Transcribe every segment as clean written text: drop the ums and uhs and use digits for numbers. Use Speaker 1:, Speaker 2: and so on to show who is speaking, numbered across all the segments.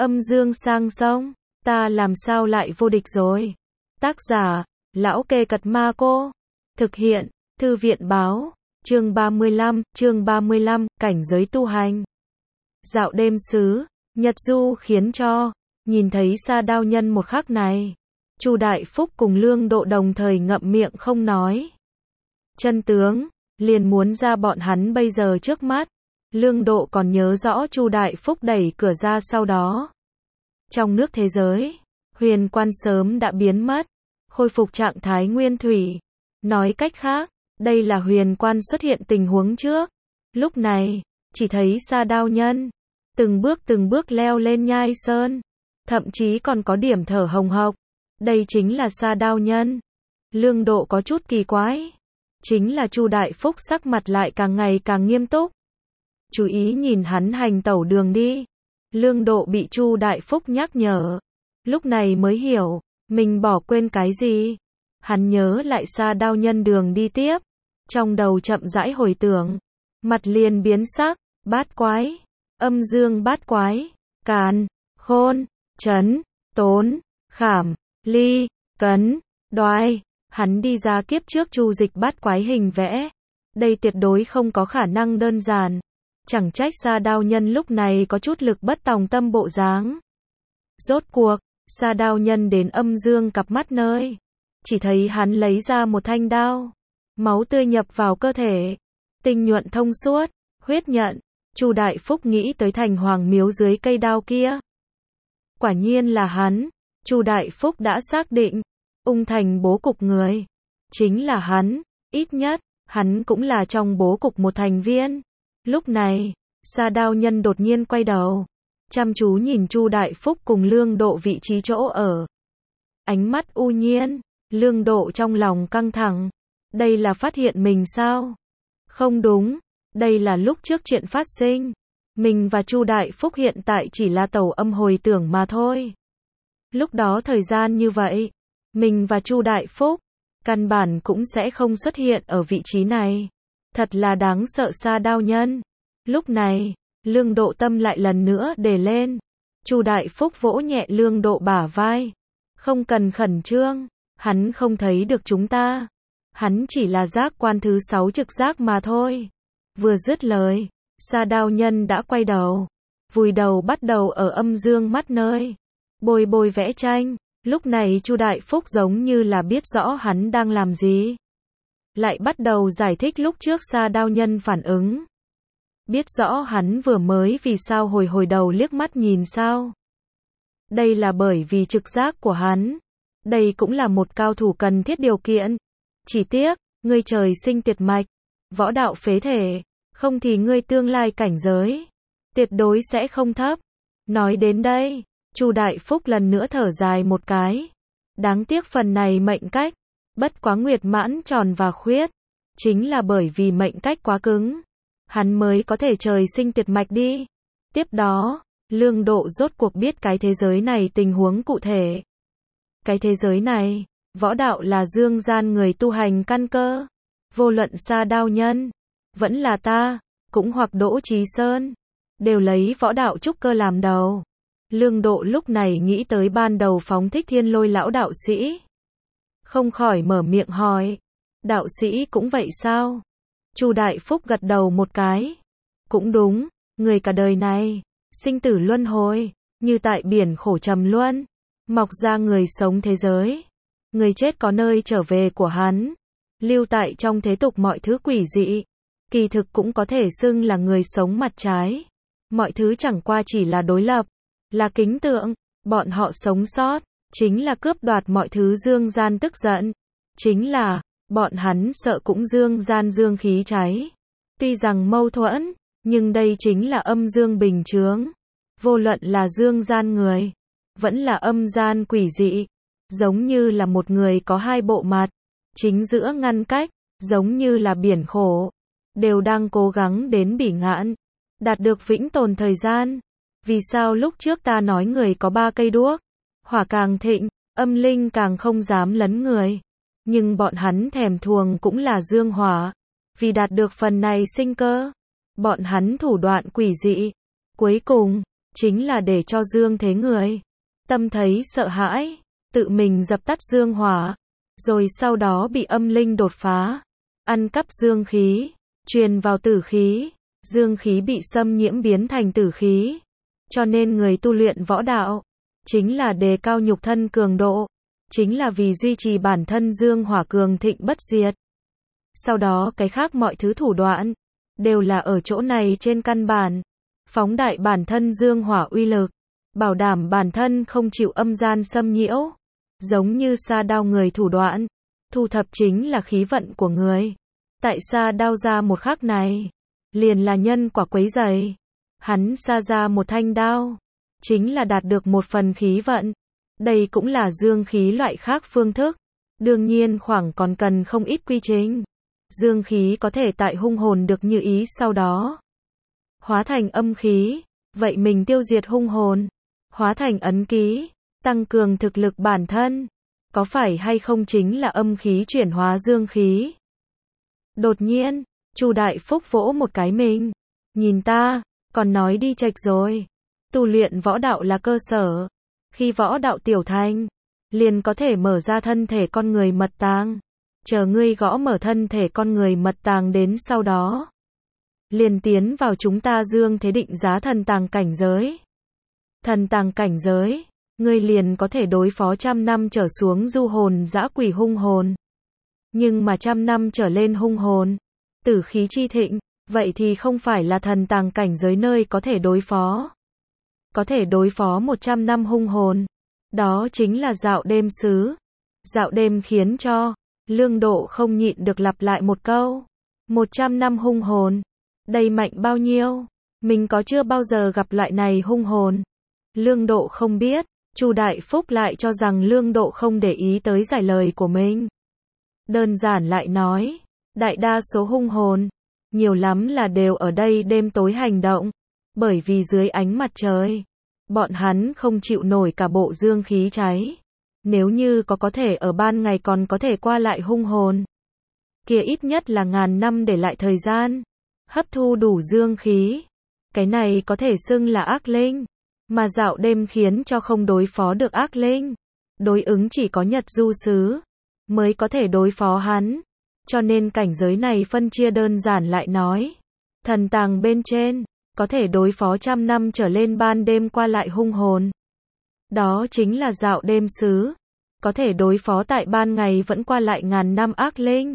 Speaker 1: Âm dương sang sông, ta làm sao lại vô địch rồi. Tác giả, Lão Kê Cật Ma Cô. Thực hiện, Thư viện báo. Chương 35, cảnh giới tu hành. Dạo đêm xứ, Nhật Du khiến cho, nhìn thấy Sa Đao Nhân một khắc này. Chu Đại Phúc cùng Lương Độ đồng thời ngậm miệng không nói. Chân tướng, liền muốn ra bọn hắn bây giờ trước mắt. Lương Độ còn nhớ rõ Chu Đại Phúc đẩy cửa ra sau đó. Trong nước thế giới, huyền quan sớm đã biến mất, khôi phục trạng thái nguyên thủy. Nói cách khác, đây là huyền quan xuất hiện tình huống trước. Lúc này, chỉ thấy Sa Đao Nhân, từng bước leo lên nhai sơn, thậm chí còn có điểm thở hồng hộc. Đây chính là Sa Đao Nhân. Lương Độ có chút kỳ quái. Chính là Chu Đại Phúc sắc mặt lại càng ngày càng nghiêm túc. Chú ý nhìn hắn hành tẩu đường đi. Lương Độ bị Chu Đại Phúc nhắc nhở. Lúc này mới hiểu, mình bỏ quên cái gì. Hắn nhớ lại Sa Đao Nhân đường đi tiếp. Trong đầu chậm rãi hồi tưởng. Mặt liền biến sắc, bát quái, âm dương bát quái, càn, khôn, trấn, tốn, khảm, ly, cấn, đoai. Hắn đi ra kiếp trước chu dịch bát quái hình vẽ. Đây tuyệt đối không có khả năng đơn giản. Chẳng trách Sa Đao Nhân lúc này có chút lực bất tòng tâm bộ dáng. Rốt cuộc, Sa Đao Nhân đến âm dương cặp mắt nơi. Chỉ thấy hắn lấy ra một thanh đao. Máu tươi nhập vào cơ thể. Tinh nhuận thông suốt, huyết nhận. Chu Đại Phúc nghĩ tới thành hoàng miếu dưới cây đao kia. Quả nhiên là hắn. Chu Đại Phúc đã xác định. Ung thành bố cục người. Chính là hắn. Ít nhất, hắn cũng là trong bố cục một thành viên. Lúc này, Sa Đao Nhân đột nhiên quay đầu. Chăm chú nhìn Chu Đại Phúc cùng Lương Độ vị trí chỗ ở. Ánh mắt u nhiên. Lương Độ trong lòng căng thẳng. Đây là phát hiện mình sao? Không đúng. Đây là lúc trước chuyện phát sinh. Mình và Chu Đại Phúc hiện tại chỉ là tẩu âm hồi tưởng mà thôi. Lúc đó thời gian như vậy, mình và Chu Đại Phúc căn bản cũng sẽ không xuất hiện ở vị trí này. Thật là đáng sợ Sa Đao Nhân. Lúc này, Lương Độ tâm lại lần nữa đề lên. Chu Đại Phúc vỗ nhẹ Lương Độ bả vai. Không cần khẩn trương, hắn không thấy được chúng ta. Hắn chỉ là giác quan thứ 6 trực giác mà thôi. Vừa dứt lời, Sa Đao Nhân đã quay đầu. Vùi đầu bắt đầu ở âm dương mắt nơi. Bôi vẽ tranh. Lúc này Chu Đại Phúc giống như là biết rõ hắn đang làm gì. Lại bắt đầu giải thích lúc trước Sa Đao Nhân phản ứng. Biết rõ hắn vừa mới vì sao hồi đầu liếc mắt nhìn sao. Đây là bởi vì trực giác của hắn. Đây cũng là một cao thủ cần thiết điều kiện. Chỉ tiếc, ngươi trời sinh tuyệt mạch, võ đạo phế thể, không thì ngươi tương lai cảnh giới tuyệt đối sẽ không thấp. Nói đến đây, Chu Đại Phúc lần nữa thở dài một cái. Đáng tiếc phần này mệnh cách, bất quá nguyệt mãn tròn và khuyết, chính là bởi vì mệnh cách quá cứng, hắn mới có thể trời sinh tuyệt mạch đi. Tiếp đó, Lương Độ rốt cuộc biết cái thế giới này tình huống cụ thể. Cái thế giới này, võ đạo là dương gian người tu hành căn cơ. Vô luận Sa Đao Nhân, vẫn là ta, cũng hoặc Đỗ Trí Sơn, đều lấy võ đạo trúc cơ làm đầu. Lương Độ lúc này nghĩ tới ban đầu phóng thích Thiên Lôi lão đạo sĩ. Không khỏi mở miệng hỏi. Đạo sĩ cũng vậy sao? Chu Đại Phúc gật đầu một cái. Cũng đúng, người cả đời này, sinh tử luân hồi, như tại biển khổ trầm luân, mọc ra người sống thế giới. Người chết có nơi trở về của hắn. Lưu tại trong thế tục mọi thứ quỷ dị. Kỳ thực cũng có thể xưng là người sống mặt trái. Mọi thứ chẳng qua chỉ là đối lập, là kính tượng. Bọn họ sống sót, chính là cướp đoạt mọi thứ dương gian tức giận. Chính là, bọn hắn sợ cũng dương gian dương khí cháy. Tuy rằng mâu thuẫn, nhưng đây chính là âm dương bình chướng. Vô luận là dương gian người, vẫn là âm gian quỷ dị. Giống như là một người có hai bộ mặt, chính giữa ngăn cách, giống như là biển khổ, đều đang cố gắng đến bỉ ngạn, đạt được vĩnh tồn thời gian. Vì sao lúc trước ta nói người có 3 cây đuốc, hỏa càng thịnh, âm linh càng không dám lấn người. Nhưng bọn hắn thèm thuồng cũng là dương hỏa, vì đạt được phần này sinh cơ. Bọn hắn thủ đoạn quỷ dị, cuối cùng chính là để cho dương thế người tâm thấy sợ hãi, tự mình dập tắt dương hỏa, rồi sau đó bị âm linh đột phá, ăn cắp dương khí, truyền vào tử khí, dương khí bị xâm nhiễm biến thành tử khí. Cho nên người tu luyện võ đạo, chính là đề cao nhục thân cường độ, chính là vì duy trì bản thân dương hỏa cường thịnh bất diệt. Sau đó cái khác mọi thứ thủ đoạn, đều là ở chỗ này trên căn bản, phóng đại bản thân dương hỏa uy lực, bảo đảm bản thân không chịu âm gian xâm nhiễu, giống như sa đao người thủ đoạn, thu thập chính là khí vận của người. Tại sa đao ra một khắc này, liền là nhân quả quấy rầy, hắn sa ra một thanh đao, chính là đạt được một phần khí vận. Đây cũng là dương khí loại khác phương thức, đương nhiên khoảng còn cần không ít quy trình. Dương khí có thể tại hung hồn được như ý sau đó hóa thành âm khí, vậy mình tiêu diệt hung hồn, hóa thành ấn ký, tăng cường thực lực bản thân, có phải hay không chính là âm khí chuyển hóa dương khí. Đột nhiên, Chu Đại Phúc vỗ một cái mình, nhìn ta, còn nói đi chệch rồi, tu luyện võ đạo là cơ sở, khi võ đạo tiểu thành, liền có thể mở ra thân thể con người mật tàng, chờ ngươi gõ mở thân thể con người mật tàng đến sau đó, liền tiến vào chúng ta dương thế định giá thần tàng cảnh giới. Thần tàng cảnh giới, ngươi liền có thể đối phó 100 năm trở xuống du hồn dã quỷ hung hồn. Nhưng mà 100 năm trở lên hung hồn, tử khí chi thịnh, vậy thì không phải là thần tàng cảnh giới nơi có thể đối phó. Có thể đối phó 100 năm hung hồn, đó chính là dạo đêm sứ. Dạo đêm khiến cho Lương Độ không nhịn được lặp lại một câu. 100 năm hung hồn, đây mạnh bao nhiêu? Mình có chưa bao giờ gặp loại này hung hồn? Lương Độ không biết, Chu Đại Phúc lại cho rằng Lương Độ không để ý tới giải lời của mình. Đơn giản lại nói, đại đa số hung hồn, nhiều lắm là đều ở đây đêm tối hành động, bởi vì dưới ánh mặt trời, bọn hắn không chịu nổi cả bộ dương khí cháy. Nếu như có thể ở ban ngày còn có thể qua lại hung hồn, kia ít nhất là ngàn năm để lại thời gian, hấp thu đủ dương khí. Cái này có thể xưng là ác linh, mà dạo đêm khiến cho không đối phó được ác linh. Đối ứng chỉ có Nhật Du Sứ mới có thể đối phó hắn. Cho nên cảnh giới này phân chia đơn giản lại nói, thần tàng bên trên, có thể đối phó 100 năm trở lên ban đêm qua lại hung hồn. Đó chính là dạo đêm sứ, có thể đối phó tại ban ngày vẫn qua lại ngàn năm ác linh.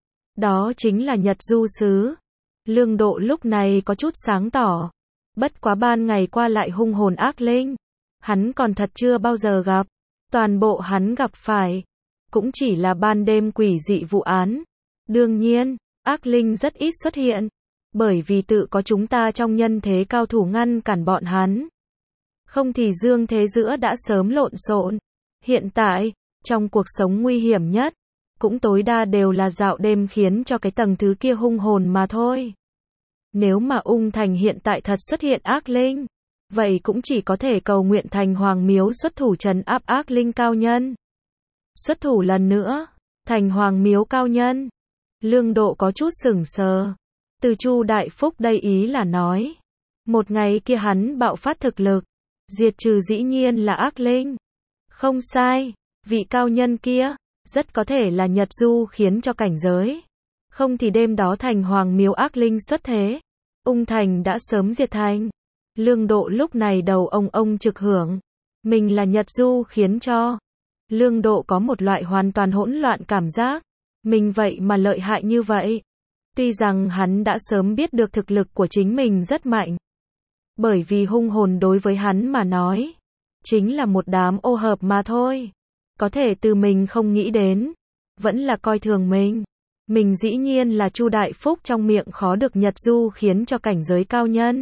Speaker 1: Đó chính là Nhật Du Sứ. Lương Độ lúc này có chút sáng tỏ, bất quá ban ngày qua lại hung hồn ác linh, hắn còn thật chưa bao giờ gặp. Toàn bộ hắn gặp phải, cũng chỉ là ban đêm quỷ dị vụ án. Đương nhiên, ác linh rất ít xuất hiện, bởi vì tự có chúng ta trong nhân thế cao thủ ngăn cản bọn hắn. Không thì dương thế giữa đã sớm lộn xộn. Hiện tại, trong cuộc sống nguy hiểm nhất, cũng tối đa đều là dạo đêm khiến cho cái tầng thứ kia hung hồn mà thôi. Nếu mà Ung Thành hiện tại thật xuất hiện ác linh, vậy cũng chỉ có thể cầu nguyện Thành Hoàng Miếu xuất thủ trấn áp ác linh cao nhân. Xuất thủ lần nữa, Thành Hoàng Miếu cao nhân. Lương Độ có chút sửng sờ. Từ Chu Đại Phúc đây ý là nói, một ngày kia hắn bạo phát thực lực, diệt trừ dĩ nhiên là ác linh. Không sai, vị cao nhân kia, rất có thể là Nhật Du khiến cho cảnh giới. Không thì đêm đó Thành Hoàng Miếu ác linh xuất thế, Ung Thành đã sớm diệt thành. Lương Độ lúc này đầu ông trực hưởng. Mình là Nhật Du khiến cho. Lương Độ có một loại hoàn toàn hỗn loạn cảm giác. Mình vậy mà lợi hại như vậy. Tuy rằng hắn đã sớm biết được thực lực của chính mình rất mạnh. Bởi vì hung hồn đối với hắn mà nói, chính là một đám ô hợp mà thôi. Có thể từ mình không nghĩ đến, vẫn là coi thường mình. Mình dĩ nhiên là Chu Đại Phúc trong miệng khó được Nhật Du khiến cho cảnh giới cao nhân.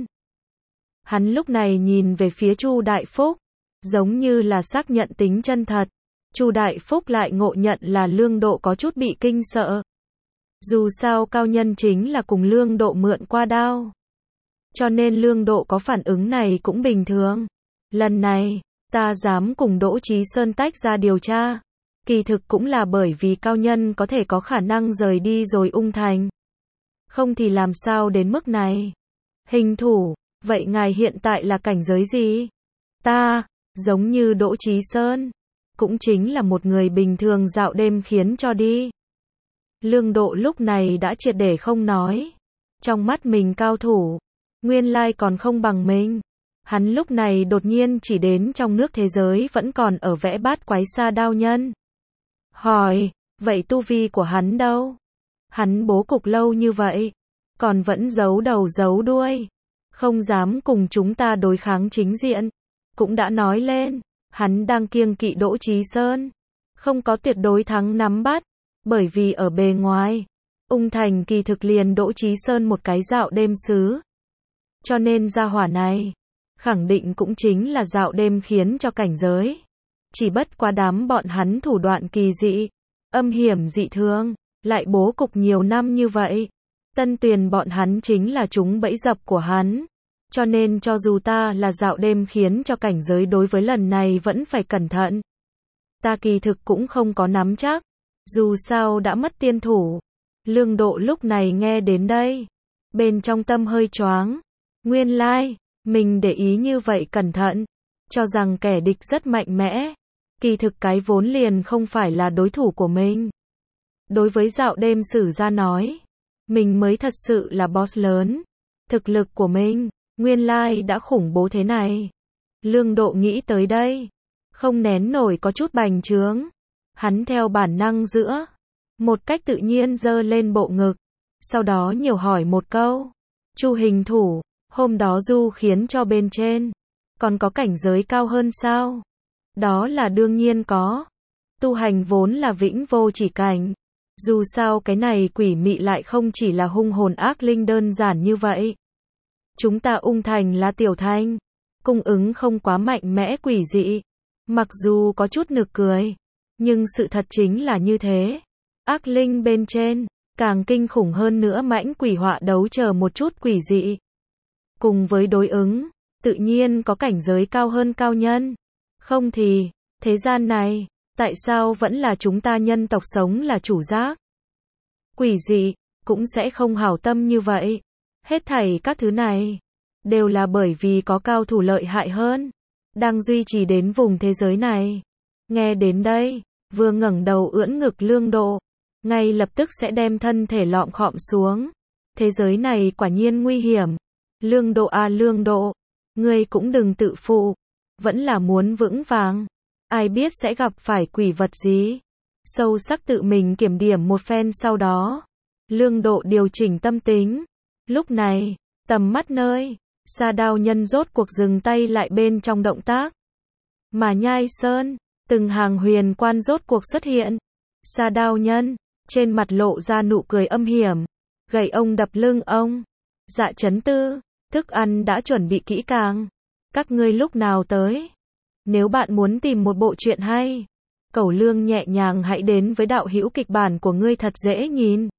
Speaker 1: Hắn lúc này nhìn về phía Chu Đại Phúc, giống như là xác nhận tính chân thật. Chu Đại Phúc lại ngộ nhận là Lương Độ có chút bị kinh sợ. Dù sao cao nhân chính là cùng Lương Độ mượn qua đao. Cho nên Lương Độ có phản ứng này cũng bình thường. Lần này, ta dám cùng Đỗ Chí Sơn tách ra điều tra. Kỳ thực cũng là bởi vì cao nhân có thể có khả năng rời đi rồi Ung Thành. Không thì làm sao đến mức này. Hình thủ, Vậy ngài hiện tại là cảnh giới gì? Ta, giống như Đỗ Chí Sơn, cũng chính là một người bình thường dạo đêm khiến cho đi. Lương Độ lúc này đã triệt để không nói. Trong mắt mình cao thủ, nguyên lai còn không bằng mình. Hắn lúc này đột nhiên chỉ đến trong nước thế giới vẫn còn ở vẽ bát quái sa đao nhân. Hỏi, vậy tu vi của hắn đâu? Hắn bố cục lâu như vậy, còn vẫn giấu đầu giấu đuôi, không dám cùng chúng ta đối kháng chính diện. Cũng đã nói lên, hắn đang kiêng kỵ Đỗ Chí Sơn, không có tuyệt đối thắng nắm bắt, bởi vì ở bề ngoài, Ung Thành kỳ thực liền Đỗ Chí Sơn một cái dạo đêm sứ. Cho nên gia hỏa này, khẳng định cũng chính là dạo đêm khiến cho cảnh giới. Chỉ bất quá đám bọn hắn thủ đoạn kỳ dị, âm hiểm dị thường, lại bố cục nhiều năm như vậy. Tân Tuyền bọn hắn chính là chúng bẫy dập của hắn. Cho nên cho dù ta là dạo đêm khiến cho cảnh giới đối với lần này vẫn phải cẩn thận. Ta kỳ thực cũng không có nắm chắc, dù sao đã mất tiên thủ. Lương Độ lúc này nghe đến đây, bên trong tâm hơi choáng. Nguyên lai, mình để ý như vậy cẩn thận, cho rằng kẻ địch rất mạnh mẽ. Kỳ thực cái vốn liền không phải là đối thủ của mình. Đối với dạo đêm sử gia nói, mình mới thật sự là boss lớn. Thực lực của mình, nguyên lai đã khủng bố thế này. Lương Độ nghĩ tới đây, không nén nổi có chút bành trướng. Hắn theo bản năng giữa, một cách tự nhiên giơ lên bộ ngực, sau đó nhiều hỏi một câu. Chu hình thủ, hôm đó du khiến cho bên trên, còn có cảnh giới cao hơn sao? Đó là đương nhiên có. Tu hành vốn là vĩnh vô chỉ cảnh. Dù sao cái này quỷ mị lại không chỉ là hung hồn ác linh đơn giản như vậy. Chúng ta Ung Thành là tiểu thành, cung ứng không quá mạnh mẽ quỷ dị. Mặc dù có chút nực cười, nhưng sự thật chính là như thế. Ác linh bên trên, càng kinh khủng hơn nữa mãnh quỷ họa đấu chờ một chút quỷ dị. Cùng với đối ứng, tự nhiên có cảnh giới cao hơn cao nhân. Không thì, thế gian này, tại sao vẫn là chúng ta nhân tộc sống là chủ giác? Quỷ dị, cũng sẽ không hảo tâm như vậy. Hết thảy các thứ này, đều là bởi vì có cao thủ lợi hại hơn, đang duy trì đến vùng thế giới này. Nghe đến đây, vừa ngẩng đầu ưỡn ngực Lương Độ, ngay lập tức sẽ đem thân thể lọm khọm xuống. Thế giới này quả nhiên nguy hiểm. Lương Độ à Lương Độ, ngươi cũng đừng tự phụ, vẫn là muốn vững vàng. Ai biết sẽ gặp phải quỷ vật gì. Sâu sắc tự mình kiểm điểm một phen sau đó, Lương Độ điều chỉnh tâm tính. Lúc này, tầm mắt nơi sa đao nhân rốt cuộc dừng tay lại bên trong động tác. Mà Nhai Sơn, từng hàng huyền quan rốt cuộc xuất hiện. Sa đao nhân, trên mặt lộ ra nụ cười âm hiểm, gậy ông đập lưng ông. Dạ Chấn Tư, thức ăn đã chuẩn bị kỹ càng. Các ngươi lúc nào tới? Nếu bạn muốn tìm một bộ truyện hay, Cẩu Lương nhẹ nhàng hãy đến với đạo hữu kịch bản của ngươi thật dễ nhìn.